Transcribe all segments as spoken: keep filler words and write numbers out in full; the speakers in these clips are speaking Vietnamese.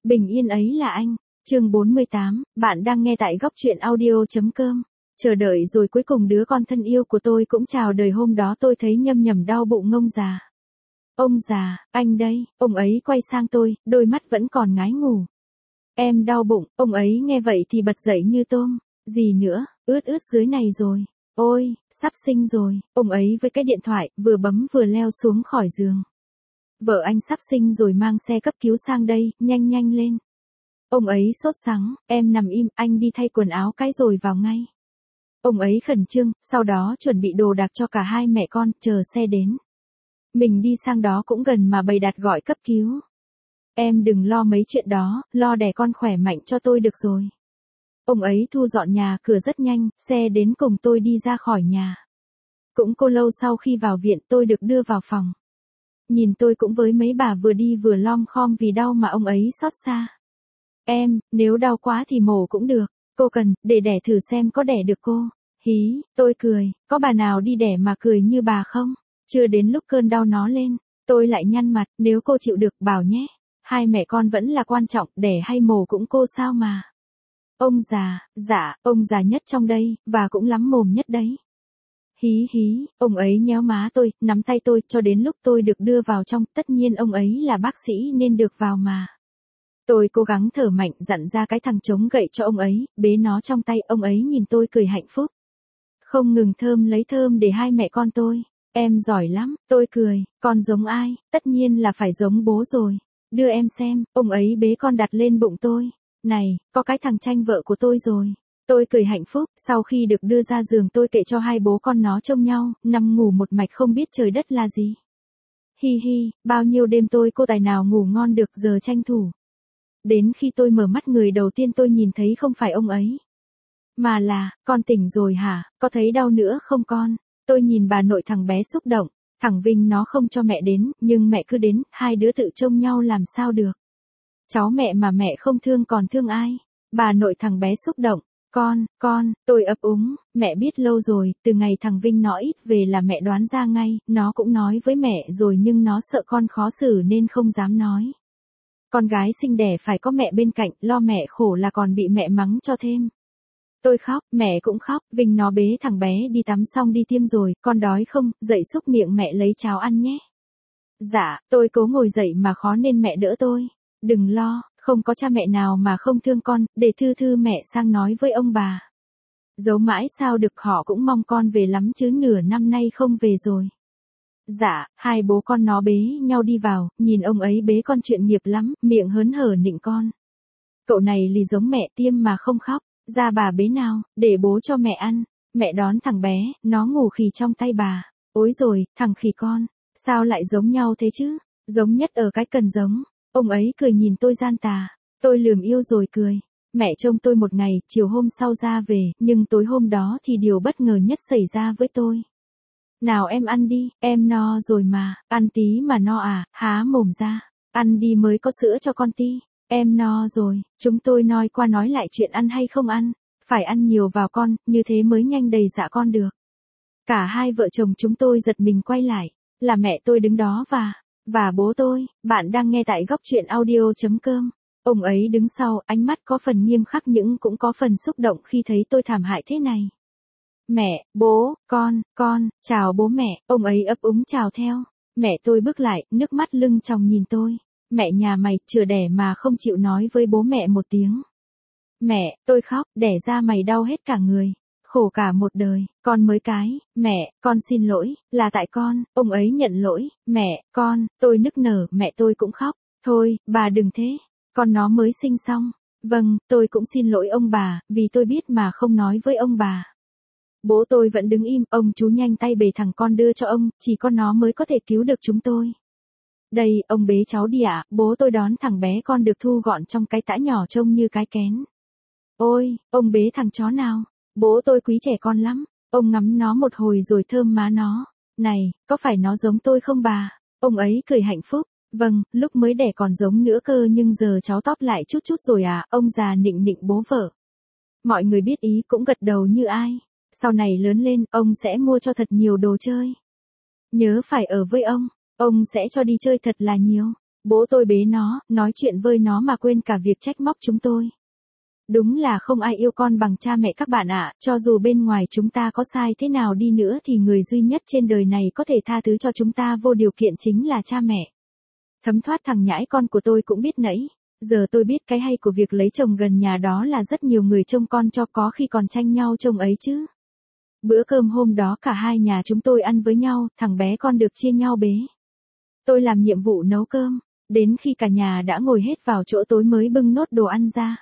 Bình yên ấy là anh. Chương bốn mươi tám, bạn đang nghe tại góc truyện audio.com. Chờ đợi rồi cuối cùng đứa con thân yêu của tôi cũng chào đời. Hôm đó tôi thấy nhâm nhầm đau bụng ông già. Ông già, anh đây. Ông ấy quay sang tôi, đôi mắt vẫn còn ngái ngủ. Em đau bụng. Ông ấy nghe vậy thì bật dậy như tôm. Gì nữa, ướt ướt dưới này rồi. Ôi, sắp sinh rồi. Ông ấy với cái điện thoại, vừa bấm vừa leo xuống khỏi giường. Vợ anh sắp sinh rồi, mang xe cấp cứu sang đây, nhanh nhanh lên. Ông ấy sốt sắng, em nằm im, anh đi thay quần áo cái rồi vào ngay. Ông ấy khẩn trương, sau đó chuẩn bị đồ đạc cho cả hai mẹ con, chờ xe đến. Mình đi sang đó cũng gần mà bày đặt gọi cấp cứu. Em đừng lo mấy chuyện đó, lo đẻ con khỏe mạnh cho tôi được rồi. Ông ấy thu dọn nhà cửa rất nhanh, xe đến cùng tôi đi ra khỏi nhà. Cũng cô lâu sau khi vào viện tôi được đưa vào phòng. Nhìn tôi cũng với mấy bà vừa đi vừa lom khom vì đau mà ông ấy xót xa. Em, nếu đau quá thì mổ cũng được, cô cần, để đẻ thử xem có đẻ được cô. Hí, tôi cười, có bà nào đi đẻ mà cười như bà không? Chưa đến lúc cơn đau nó lên, tôi lại nhăn mặt, nếu cô chịu được bảo nhé. Hai mẹ con vẫn là quan trọng, đẻ hay mổ cũng cô sao mà. Ông già, dạ, ông già nhất trong đây, và cũng lắm mồm nhất đấy. Hí hí, ông ấy nhéo má tôi, nắm tay tôi, cho đến lúc tôi được đưa vào trong, tất nhiên ông ấy là bác sĩ nên được vào mà. Tôi cố gắng thở mạnh, dặn ra cái thằng chống gậy cho ông ấy, bế nó trong tay, ông ấy nhìn tôi cười hạnh phúc. Không ngừng thơm lấy thơm để hai mẹ con tôi. Em giỏi lắm, tôi cười, con giống ai, tất nhiên là phải giống bố rồi. Đưa em xem, ông ấy bế con đặt lên bụng tôi. Này, có cái thằng tranh vợ của tôi rồi. Tôi cười hạnh phúc, sau khi được đưa ra giường tôi kể cho hai bố con nó trông nhau, nằm ngủ một mạch không biết trời đất là gì. Hi hi, bao nhiêu đêm tôi cô tài nào ngủ ngon được, giờ tranh thủ. Đến khi tôi mở mắt người đầu tiên tôi nhìn thấy không phải ông ấy. Mà là, con tỉnh rồi hả, có thấy đau nữa không con? Tôi nhìn bà nội thằng bé xúc động, thằng Vinh nó không cho mẹ đến, nhưng mẹ cứ đến, hai đứa tự trông nhau làm sao được. Cháu mẹ mà mẹ không thương còn thương ai? Bà nội thằng bé xúc động, con, con, tôi ấp úng, mẹ biết lâu rồi, từ ngày thằng Vinh nó ít về là mẹ đoán ra ngay, nó cũng nói với mẹ rồi nhưng nó sợ con khó xử nên không dám nói. Con gái sinh đẻ phải có mẹ bên cạnh, lo mẹ khổ là còn bị mẹ mắng cho thêm. Tôi khóc, mẹ cũng khóc, Vinh nó bế thằng bé đi tắm xong đi tiêm rồi, con đói không, dậy xúc miệng mẹ lấy cháo ăn nhé. Dạ, tôi cố ngồi dậy mà khó nên mẹ đỡ tôi. Đừng lo, không có cha mẹ nào mà không thương con, để thư thư mẹ sang nói với ông bà. Giấu mãi sao được, họ cũng mong con về lắm chứ nửa năm nay không về rồi. Dạ, hai bố con nó bế nhau đi vào, nhìn ông ấy bế con chuyện nghiệp lắm, miệng hớn hở nịnh con. Cậu này lì giống mẹ, tiêm mà không khóc, ra bà bế nào, để bố cho mẹ ăn. Mẹ đón thằng bé, nó ngủ khì trong tay bà. Ôi rồi, thằng khỉ con, sao lại giống nhau thế chứ? Giống nhất ở cái cần giống. Ông ấy cười nhìn tôi gian tà. Tôi lườm yêu rồi cười. Mẹ trông tôi một ngày, chiều hôm sau ra về, nhưng tối hôm đó thì điều bất ngờ nhất xảy ra với tôi. Nào em ăn đi, em no rồi mà, ăn tí mà no à, há mồm ra, ăn đi mới có sữa cho con ti. Em no rồi, chúng tôi nói qua nói lại chuyện ăn hay không ăn, phải ăn nhiều vào con, như thế mới nhanh đầy dạ con được. Cả hai vợ chồng chúng tôi giật mình quay lại, là mẹ tôi đứng đó và, và bố tôi. Bạn đang nghe tại góc truyện audio.com. Ông ấy đứng sau, ánh mắt có phần nghiêm khắc nhưng cũng có phần xúc động khi thấy tôi thảm hại thế này. Mẹ, bố, con, con, chào bố mẹ, ông ấy ấp úng chào theo. Mẹ tôi bước lại, nước mắt lưng tròng nhìn tôi. Mẹ nhà mày, chữa đẻ mà không chịu nói với bố mẹ một tiếng. Mẹ, tôi khóc, đẻ ra mày đau hết cả người. Khổ cả một đời, con mới cái, mẹ, con xin lỗi, là tại con, ông ấy nhận lỗi, mẹ, con, tôi nức nở, mẹ tôi cũng khóc. Thôi, bà đừng thế, con nó mới sinh xong. Vâng, tôi cũng xin lỗi ông bà, vì tôi biết mà không nói với ông bà. Bố tôi vẫn đứng im, ông chú nhanh tay bế thằng con đưa cho ông, chỉ con nó mới có thể cứu được chúng tôi. Đây, ông bế cháu đi ạ, bố tôi đón thằng bé con được thu gọn trong cái tã nhỏ trông như cái kén. Ôi, ông bế thằng chó nào, bố tôi quý trẻ con lắm, ông ngắm nó một hồi rồi thơm má nó. Này, có phải nó giống tôi không bà? Ông ấy cười hạnh phúc. Vâng, lúc mới đẻ còn giống nữa cơ nhưng giờ cháu tóp lại chút chút rồi à, ông già nịnh nịnh bố vợ. Mọi người biết ý cũng gật đầu như ai. Sau này lớn lên, ông sẽ mua cho thật nhiều đồ chơi. Nhớ phải ở với ông, ông sẽ cho đi chơi thật là nhiều. Bố tôi bế nó, nói chuyện với nó mà quên cả việc trách móc chúng tôi. Đúng là không ai yêu con bằng cha mẹ các bạn ạ, cho dù bên ngoài chúng ta có sai thế nào đi nữa thì người duy nhất trên đời này có thể tha thứ cho chúng ta vô điều kiện chính là cha mẹ. Thấm thoát thằng nhãi con của tôi cũng biết nẫy. Giờ tôi biết cái hay của việc lấy chồng gần nhà đó là rất nhiều người trông con cho có khi còn tranh nhau trông ấy chứ. Bữa cơm hôm đó cả hai nhà chúng tôi ăn với nhau, thằng bé con được chia nhau bế. Tôi làm nhiệm vụ nấu cơm, đến khi cả nhà đã ngồi hết vào chỗ tối mới bưng nốt đồ ăn ra.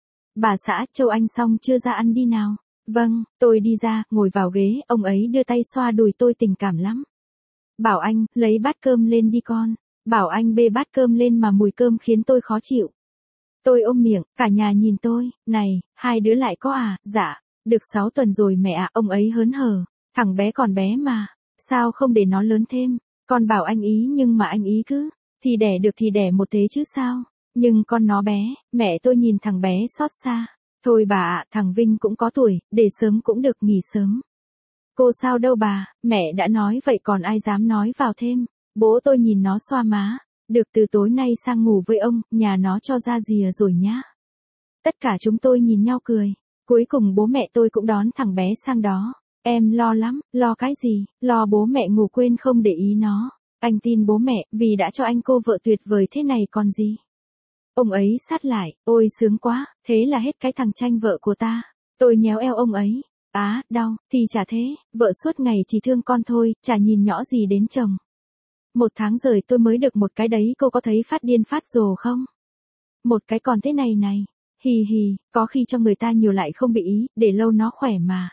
Bà xã, Châu Anh xong chưa ra ăn đi nào? Vâng, tôi đi ra, ngồi vào ghế, ông ấy đưa tay xoa đùi tôi tình cảm lắm. Bảo anh, lấy bát cơm lên đi con. Bảo anh bê bát cơm lên mà mùi cơm khiến tôi khó chịu. Tôi ôm miệng, cả nhà nhìn tôi, này, hai đứa lại có à, dạ, được sáu tuần rồi mẹ ạ, ông ấy hớn hở, thằng bé còn bé mà, sao không để nó lớn thêm, con bảo anh ý nhưng mà anh ý cứ, thì đẻ được thì đẻ một thế chứ sao, nhưng con nó bé, mẹ tôi nhìn thằng bé xót xa, thôi bà ạ, thằng Vinh cũng có tuổi, để sớm cũng được nghỉ sớm. Cô sao đâu bà, mẹ đã nói vậy còn ai dám nói vào thêm. Bố tôi nhìn nó xoa má, được từ tối nay sang ngủ với ông, nhà nó cho ra rìa rồi nhá. Tất cả chúng tôi nhìn nhau cười, cuối cùng bố mẹ tôi cũng đón thằng bé sang đó. Em lo lắm, lo cái gì, lo bố mẹ ngủ quên không để ý nó. Anh tin bố mẹ, vì đã cho anh cô vợ tuyệt vời thế này còn gì. Ông ấy sát lại, ôi sướng quá, thế là hết cái thằng tranh vợ của ta. Tôi nhéo eo ông ấy, á, đau, thì chả thế, vợ suốt ngày chỉ thương con thôi, chả nhìn nhỏ gì đến chồng. Một tháng rồi tôi mới được một cái đấy, cô có thấy phát điên phát rồ không? Một cái còn thế này này, hì hì, có khi cho người ta nhiều lại không bị ý, để lâu nó khỏe mà.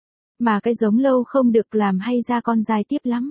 Mà cái giống lâu không được làm hay ra con dài tiếp lắm.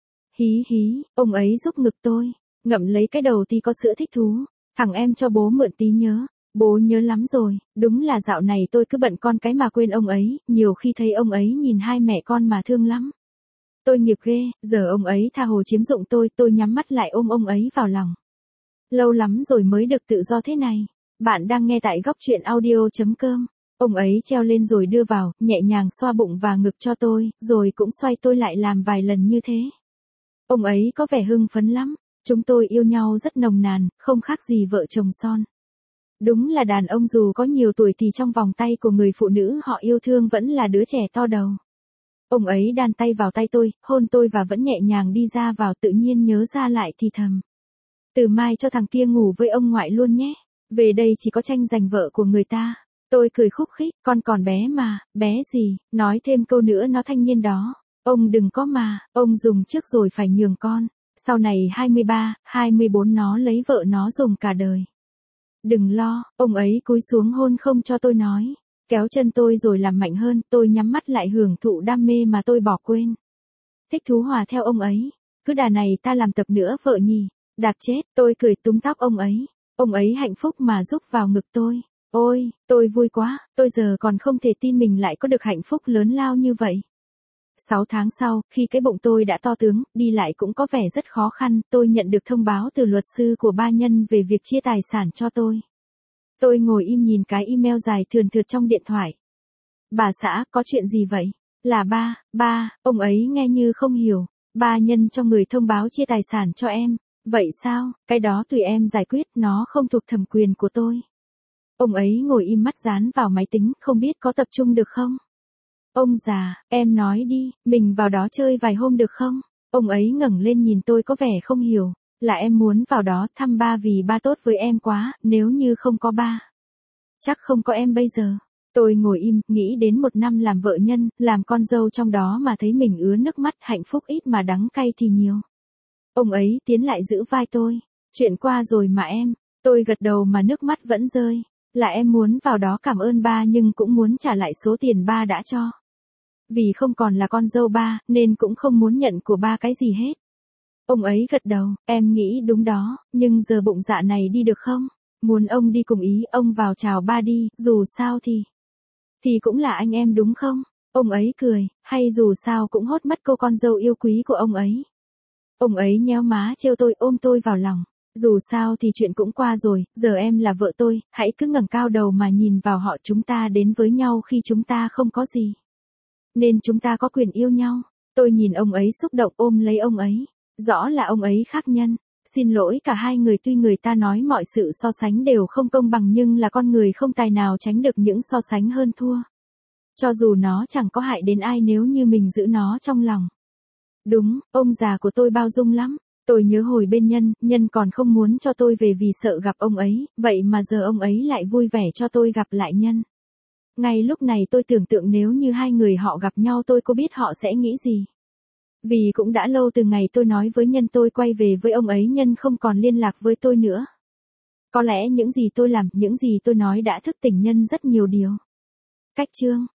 Hí hí, ông ấy giúp ngực tôi, ngậm lấy cái đầu thì có sữa thích thú, thằng em cho bố mượn tí nhớ. Bố nhớ lắm rồi, đúng là dạo này tôi cứ bận con cái mà quên ông ấy, nhiều khi thấy ông ấy nhìn hai mẹ con mà thương lắm. Tôi nghiệp ghê, giờ ông ấy tha hồ chiếm dụng tôi, tôi nhắm mắt lại ôm ông ấy vào lòng. Lâu lắm rồi mới được tự do thế này. Bạn đang nghe tại góc truyện audio.com. Ông ấy treo lên rồi đưa vào, nhẹ nhàng xoa bụng và ngực cho tôi, rồi cũng xoay tôi lại làm vài lần như thế. Ông ấy có vẻ hưng phấn lắm, chúng tôi yêu nhau rất nồng nàn, không khác gì vợ chồng son. Đúng là đàn ông dù có nhiều tuổi thì trong vòng tay của người phụ nữ họ yêu thương vẫn là đứa trẻ to đầu. Ông ấy đan tay vào tay tôi, hôn tôi và vẫn nhẹ nhàng đi ra vào, tự nhiên nhớ ra lại thì thầm. Từ mai cho thằng kia ngủ với ông ngoại luôn nhé. Về đây chỉ có tranh giành vợ của người ta. Tôi cười khúc khích, con còn bé mà, bé gì, nói thêm câu nữa nó thanh niên đó. Ông đừng có mà, ông dùng trước rồi phải nhường con. Sau này hai mươi ba, hai mươi bốn nó lấy vợ nó dùng cả đời. Đừng lo, ông ấy cúi xuống hôn không cho tôi nói. Kéo chân tôi rồi làm mạnh hơn, tôi nhắm mắt lại hưởng thụ đam mê mà tôi bỏ quên. Thích thú hòa theo ông ấy. Cứ đà này ta làm tập nữa vợ nhỉ. Đạp chết, tôi cười túm tóc ông ấy. Ông ấy hạnh phúc mà rúc vào ngực tôi. Ôi, tôi vui quá, tôi giờ còn không thể tin mình lại có được hạnh phúc lớn lao như vậy. Sáu tháng sau, khi cái bụng tôi đã to tướng, đi lại cũng có vẻ rất khó khăn, tôi nhận được thông báo từ luật sư của ba nhân về việc chia tài sản cho tôi. Tôi ngồi im nhìn cái email dài thườn thượt trong điện thoại. Bà xã, có chuyện gì vậy? Là ba, ba, ông ấy nghe như không hiểu. Ba nhân cho người thông báo chia tài sản cho em. Vậy sao, cái đó tùy em giải quyết, nó không thuộc thẩm quyền của tôi. Ông ấy ngồi im mắt dán vào máy tính, không biết có tập trung được không? Ông già, em nói đi, mình vào đó chơi vài hôm được không? Ông ấy ngẩng lên nhìn tôi có vẻ không hiểu. Là em muốn vào đó thăm ba vì ba tốt với em quá, nếu như không có ba. Chắc không có em bây giờ. Tôi ngồi im, nghĩ đến một năm làm vợ nhân, làm con dâu trong đó mà thấy mình ứa nước mắt, hạnh phúc ít mà đắng cay thì nhiều. Ông ấy tiến lại giữ vai tôi. Chuyện qua rồi mà em. Tôi gật đầu mà nước mắt vẫn rơi. Là em muốn vào đó cảm ơn ba nhưng cũng muốn trả lại số tiền ba đã cho. Vì không còn là con dâu ba, nên cũng không muốn nhận của ba cái gì hết. Ông ấy gật đầu, em nghĩ đúng đó, nhưng giờ bụng dạ này đi được không? Muốn ông đi cùng ý, ông vào chào ba đi, dù sao thì... Thì cũng là anh em đúng không? Ông ấy cười, hay dù sao cũng hốt mất cô con dâu yêu quý của ông ấy. Ông ấy nhéo má trêu tôi, ôm tôi vào lòng. Dù sao thì chuyện cũng qua rồi, giờ em là vợ tôi, hãy cứ ngẩng cao đầu mà nhìn vào họ, chúng ta đến với nhau khi chúng ta không có gì. Nên chúng ta có quyền yêu nhau. Tôi nhìn ông ấy xúc động ôm lấy ông ấy. Rõ là ông ấy khác nhân. Xin lỗi cả hai người, tuy người ta nói mọi sự so sánh đều không công bằng nhưng là con người không tài nào tránh được những so sánh hơn thua. Cho dù nó chẳng có hại đến ai nếu như mình giữ nó trong lòng. Đúng, ông già của tôi bao dung lắm. Tôi nhớ hồi bên Nhân, Nhân còn không muốn cho tôi về vì sợ gặp ông ấy, vậy mà giờ ông ấy lại vui vẻ cho tôi gặp lại Nhân. Ngay lúc này tôi tưởng tượng nếu như hai người họ gặp nhau tôi có biết họ sẽ nghĩ gì. Vì cũng đã lâu từ ngày tôi nói với Nhân tôi quay về với ông ấy, Nhân không còn liên lạc với tôi nữa. Có lẽ những gì tôi làm, những gì tôi nói đã thức tỉnh Nhân rất nhiều điều. Cách chương